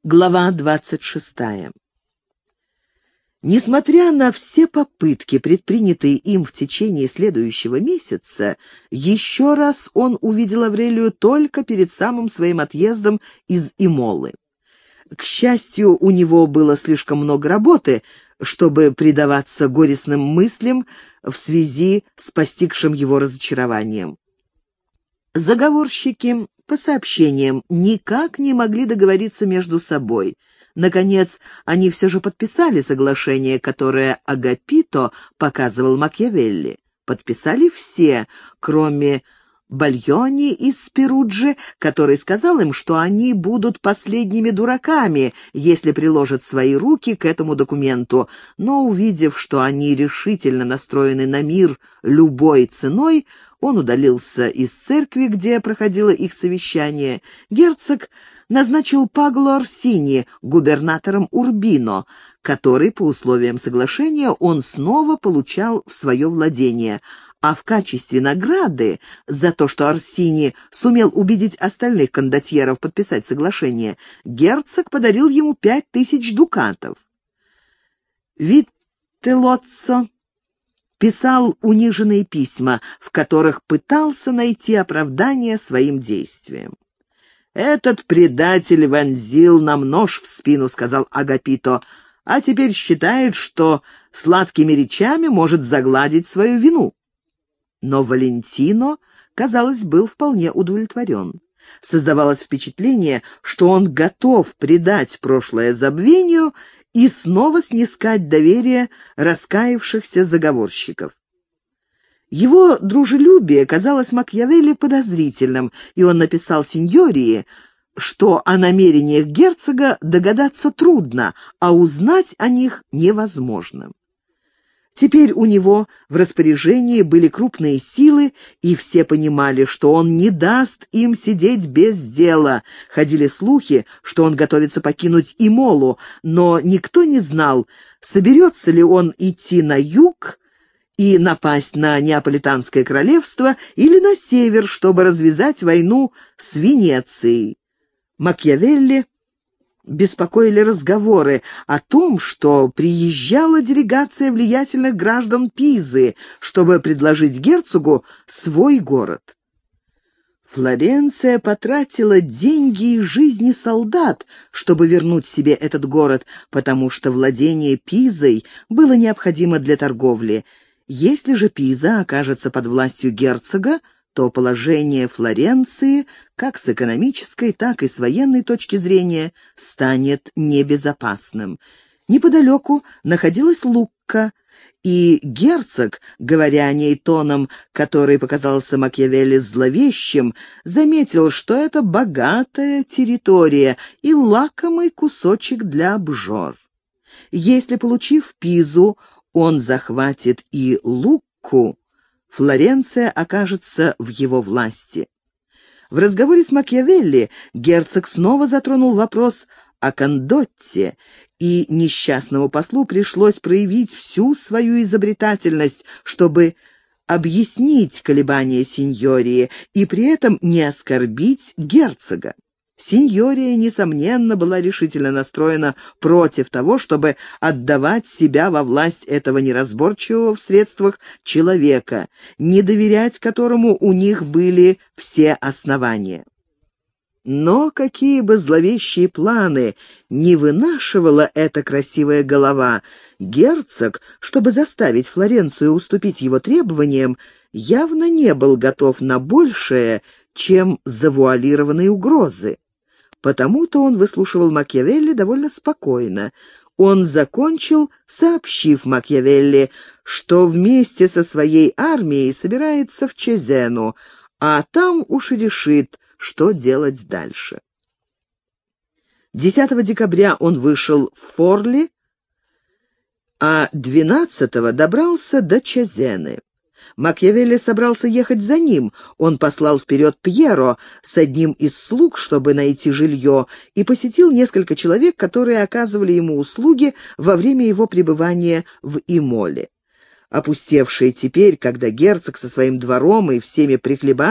Глава 26. Несмотря на все попытки, предпринятые им в течение следующего месяца, еще раз он увидел Аврелию только перед самым своим отъездом из Имолы. К счастью, у него было слишком много работы, чтобы предаваться горестным мыслям в связи с постигшим его разочарованием. Заговорщики, по сообщениям, никак не могли договориться между собой. Наконец, они все же подписали соглашение, которое Агапито показывал Макиавелли. Подписали все, кроме Бальони из Перуджи, который сказал им, что они будут последними дураками, если приложат свои руки к этому документу, но, увидев, что они решительно настроены на мир любой ценой, он удалился из церкви, где проходило их совещание. Герцог назначил Пагло Орсини губернатором Урбино, который, по условиям соглашения, он снова получал в свое владение, а в качестве награды за то, что Орсини сумел убедить остальных кондотьеров подписать соглашение, герцог подарил ему 5000 дукатов. Виттелоццо писал униженные письма, в которых пытался найти оправдание своим действиям. «Этот предатель вонзил нам нож в спину», — сказал Агапито, «а теперь считает, что сладкими речами может загладить свою вину». Но Валентино, казалось, был вполне удовлетворен. Создавалось впечатление, что он готов предать прошлое забвению и снова снискать доверие раскаявшихся заговорщиков. Его дружелюбие казалось Макиавелли подозрительным, и он написал сеньории, что о намерениях герцога догадаться трудно, а узнать о них невозможно. Теперь у него в распоряжении были крупные силы, и все понимали, что он не даст им сидеть без дела. Ходили слухи, что он готовится покинуть Имолу, но никто не знал, соберется ли он идти на юг и напасть на Неаполитанское королевство или на север, чтобы развязать войну с Венецией. Макиавелли беспокоили разговоры о том, что приезжала делегация влиятельных граждан Пизы, чтобы предложить герцогу свой город. Флоренция потратила деньги и жизни солдат, чтобы вернуть себе этот город, потому что владение Пизой было необходимо для торговли. Если же Пиза окажется под властью герцога, то положение Флоренции, как с экономической, так и с военной точки зрения, станет небезопасным. Неподалеку находилась Лукка, и герцог, говоря о ней тоном, который показался Макиавелли зловещим, заметил, что это богатая территория и лакомый кусочек для обжор. Если, получив Пизу, он захватит и Лукку, Флоренция окажется в его власти. В разговоре с Макиавелли герцог снова затронул вопрос о Кондотте, и несчастному послу пришлось проявить всю свою изобретательность, чтобы объяснить колебания сеньории и при этом не оскорбить герцога. Сеньория, несомненно, была решительно настроена против того, чтобы отдавать себя во власть этого неразборчивого в средствах человека, не доверять которому у них были все основания. Но какие бы зловещие планы не вынашивала эта красивая голова, герцог, чтобы заставить Флоренцию уступить его требованиям, явно не был готов на большее, чем завуалированные угрозы. Потому-то он выслушивал Макиавелли довольно спокойно. Он закончил, сообщив Макиавелли, что вместе со своей армией собирается в Чезену, а там уж и решит, что делать дальше. 10 декабря он вышел в Форли, а 12-го добрался до Чезены. Макиавелли собрался ехать за ним. Он послал вперед Пьеро с одним из слуг, чтобы найти жилье, и посетил несколько человек, которые оказывали ему услуги во время его пребывания в Имоле. Опустевшая теперь, когда герцог со своим двором и всеми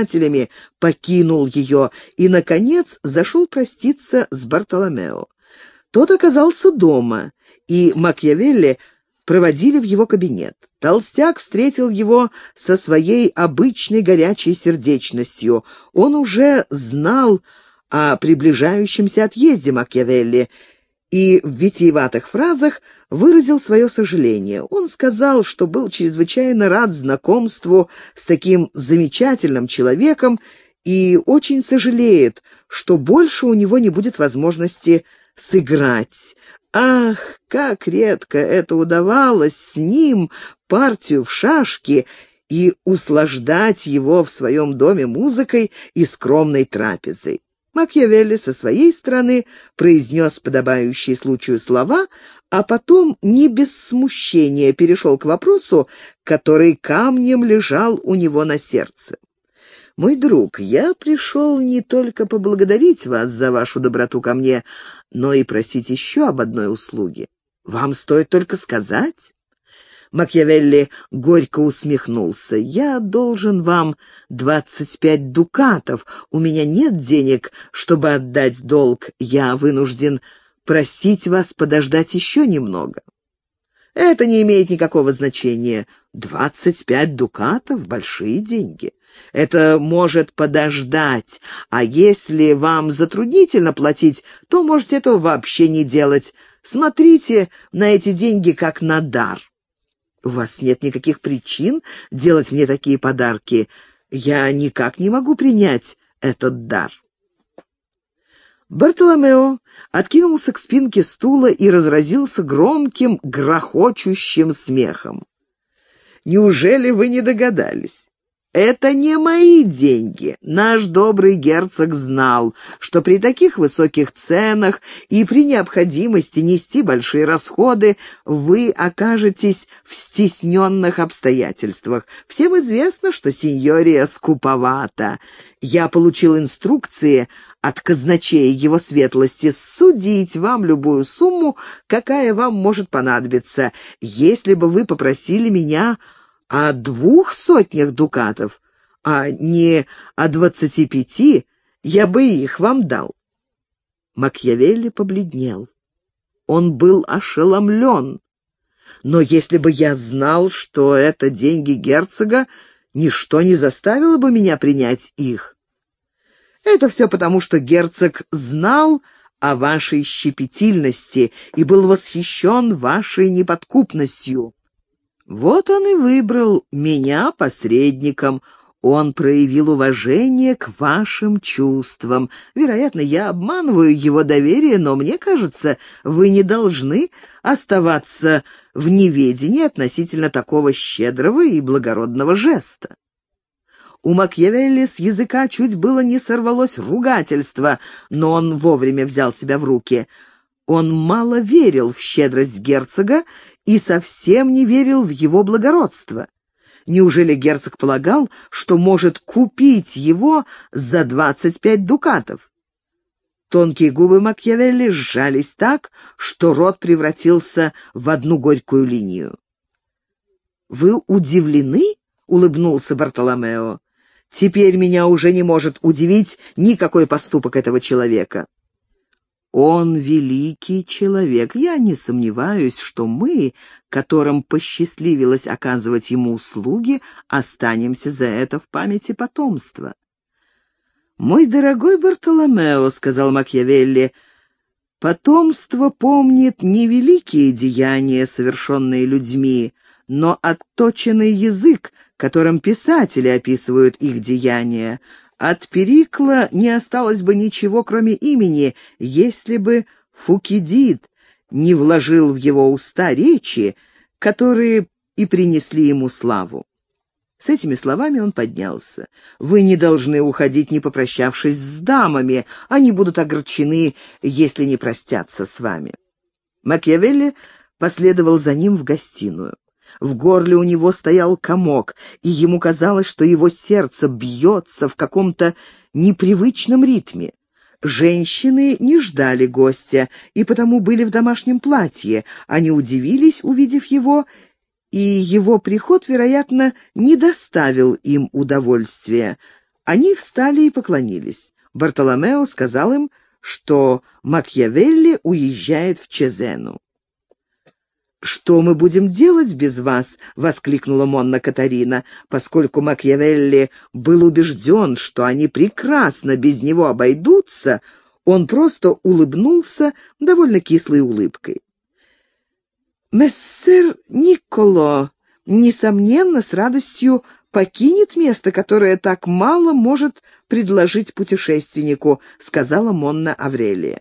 прихлебателями покинул ее и, наконец, зашел проститься с Бартоломео. Тот оказался дома, и Макиавелли проводили в его кабинет. Толстяк встретил его со своей обычной горячей сердечностью. Он уже знал о приближающемся отъезде Макиавелли и в витиеватых фразах выразил свое сожаление. Он сказал, что был чрезвычайно рад знакомству с таким замечательным человеком и очень сожалеет, что больше у него не будет возможности сыграть. Ах, как редко это удавалось с ним, партию в шашки, и услаждать его в своем доме музыкой и скромной трапезой. Макиавелли со своей стороны произнес подобающие случаю слова, а потом не без смущения перешел к вопросу, который камнем лежал у него на сердце. «Мой друг, я пришел не только поблагодарить вас за вашу доброту ко мне, но и просить еще об одной услуге. Вам стоит только сказать». Макиавелли горько усмехнулся. «Я должен вам 25 дукатов. У меня нет денег, чтобы отдать долг. Я вынужден просить вас подождать еще немного». «Это не имеет никакого значения. 25 дукатов — большие деньги. Это может подождать, а если вам затруднительно платить, то можете этого вообще не делать. Смотрите на эти деньги как на дар. У вас нет никаких причин делать мне такие подарки. Я никак не могу принять этот дар». Бартоломео откинулся к спинке стула и разразился громким, грохочущим смехом. «Неужели вы не догадались? Это не мои деньги. Наш добрый герцог знал, что при таких высоких ценах и при необходимости нести большие расходы вы окажетесь в стесненных обстоятельствах. Всем известно, что сеньория скуповата. Я получил инструкции от казначея его светлости судить вам любую сумму, какая вам может понадобиться. Если бы вы попросили меня о 200 дукатов, а не о 25, я бы их вам дал». Макиавелли побледнел. Он был ошеломлен. «Но если бы я знал, что это деньги герцога, ничто не заставило бы меня принять их». «Это все потому, что герцог знал о вашей щепетильности и был восхищен вашей неподкупностью. Вот он и выбрал меня посредником. Он проявил уважение к вашим чувствам. Вероятно, я обманываю его доверие, но мне кажется, вы не должны оставаться в неведении относительно такого щедрого и благородного жеста». У Макиавелли с языка чуть было не сорвалось ругательство, но он вовремя взял себя в руки. Он мало верил в щедрость герцога и совсем не верил в его благородство. Неужели герцог полагал, что может купить его за 25 дукатов? Тонкие губы Макиавелли сжались так, что рот превратился в одну горькую линию. «Вы удивлены?» — улыбнулся Бартоломео. «Теперь меня уже не может удивить никакой поступок этого человека». «Он великий человек. Я не сомневаюсь, что мы, которым посчастливилось оказывать ему услуги, останемся за это в памяти потомства». «Мой дорогой Бартоломео», — сказал Макиавелли, — «потомство помнит не великие деяния, совершенные людьми, но отточенный язык, которым писатели описывают их деяния. От Перикла не осталось бы ничего, кроме имени, если бы Фукидид не вложил в его уста речи, которые и принесли ему славу». С этими словами он поднялся. «Вы не должны уходить, не попрощавшись с дамами. Они будут огорчены, если не простятся с вами». Макиавелли последовал за ним в гостиную. В горле у него стоял комок, и ему казалось, что его сердце бьется в каком-то непривычном ритме. Женщины не ждали гостя и потому были в домашнем платье. Они удивились, увидев его, и его приход, вероятно, не доставил им удовольствия. Они встали и поклонились. Бартоломео сказал им, что Макиавелли уезжает в Чезену. «Что мы будем делать без вас?» — воскликнула Монна Катарина, поскольку Макиавелли был убежден, что они прекрасно без него обойдутся. Он просто улыбнулся довольно кислой улыбкой. «Мессер Николо, несомненно, с радостью покинет место, которое так мало может предложить путешественнику», — сказала Монна Аврелия.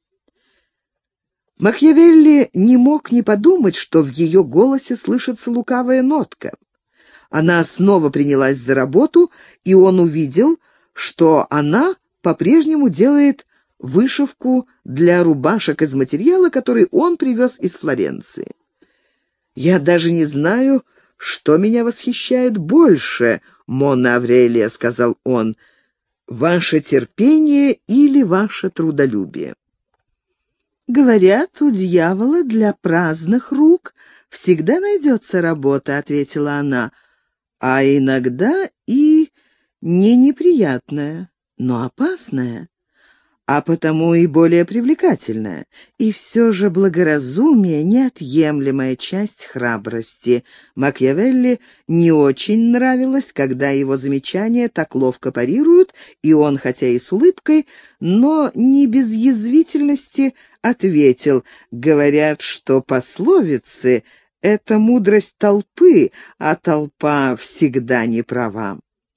Макиавелли не мог не подумать, что в ее голосе слышится лукавая нотка. Она снова принялась за работу, и он увидел, что она по-прежнему делает вышивку для рубашек из материала, который он привез из Флоренции. «Я даже не знаю, что меня восхищает больше, Монна Аврелия», — сказал он, — «ваше терпение или ваше трудолюбие». «Говорят, у дьявола для праздных рук всегда найдется работа», — ответила она, — «а иногда и не неприятная, но опасная, а потому и более привлекательная. И все же благоразумие — неотъемлемая часть храбрости». Макиавелли не очень нравилось, когда его замечания так ловко парируют, и он, хотя и с улыбкой, но не без язвительности, ответил: «Говорят, что пословицы — это мудрость толпы, а толпа всегда не права».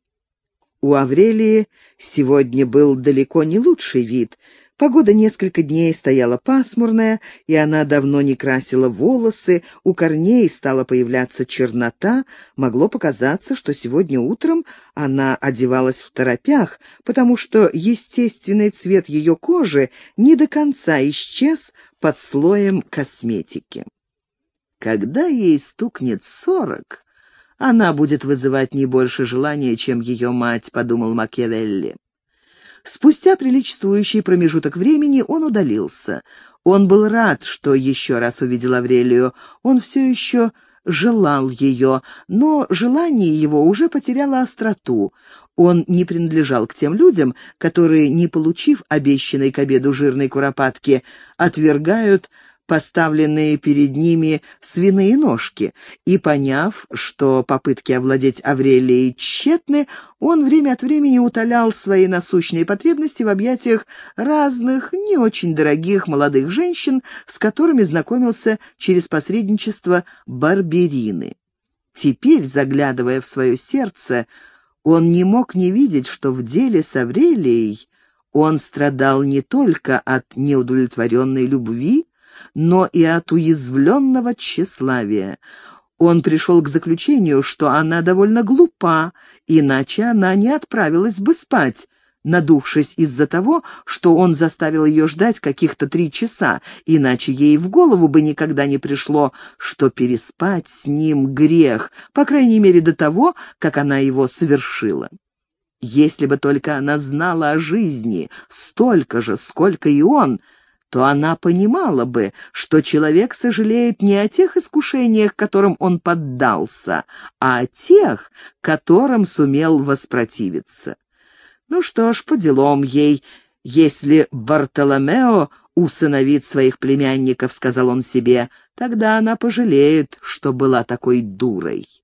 У Аврелии сегодня был далеко не лучший вид. Погода несколько дней стояла пасмурная, и она давно не красила волосы, у корней стала появляться чернота. Могло показаться, что сегодня утром она одевалась второпях, потому что естественный цвет ее кожи не до конца исчез под слоем косметики. Когда ей стукнет 40, она будет вызывать не больше желания, чем ее мать, подумал Макиавелли. Спустя приличествующий промежуток времени он удалился. Он был рад, что еще раз увидел Аврелию. Он все еще желал ее, но желание его уже потеряло остроту. Он не принадлежал к тем людям, которые, не получив обещанной к обеду жирной куропатки, отвергают поставленные перед ними свиные ножки, и, поняв, что попытки овладеть Аврелией тщетны, он время от времени утолял свои насущные потребности в объятиях разных, не очень дорогих молодых женщин, с которыми знакомился через посредничество Барберины. Теперь, заглядывая в свое сердце, он не мог не видеть, что в деле с Аврелией он страдал не только от неудовлетворенной любви, но и от уязвленного тщеславия. Он пришел к заключению, что она довольно глупа, иначе она не отправилась бы спать, надувшись из-за того, что он заставил ее ждать каких-то 3 часа, иначе ей в голову бы никогда не пришло, что переспать с ним грех, по крайней мере до того, как она его совершила. Если бы только она знала о жизни столько же, сколько и он, то она понимала бы, что человек сожалеет не о тех искушениях, которым он поддался, а о тех, которым сумел воспротивиться. Ну что ж, по делам ей, если Бартоломео усыновит своих племянников, сказал он себе, тогда она пожалеет, что была такой дурой.